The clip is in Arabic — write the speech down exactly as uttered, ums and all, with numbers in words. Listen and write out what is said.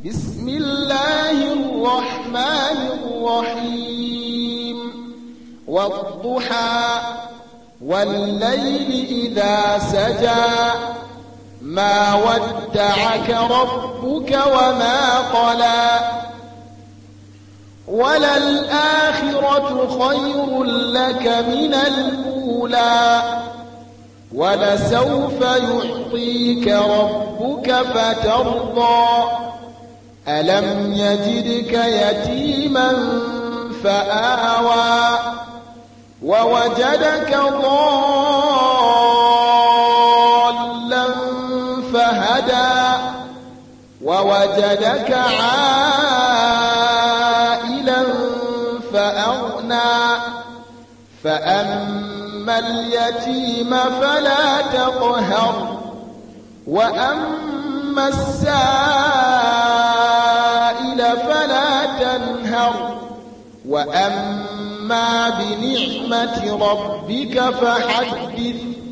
بسم الله الرحمن الرحيم والضحى والليل إذا سجى ما ودعك ربك وما قلى وللآخرة خير لك من الأولى ولسوف يعطيك ربك فترضى ألم يجدك يتيما فآوى ووجدك ضالا فهدى ووجدك عائلا فأغنى فأما اليتيم فلا تقهر وأما السائل فلا تنهر وأما بنعمة ربك فحدث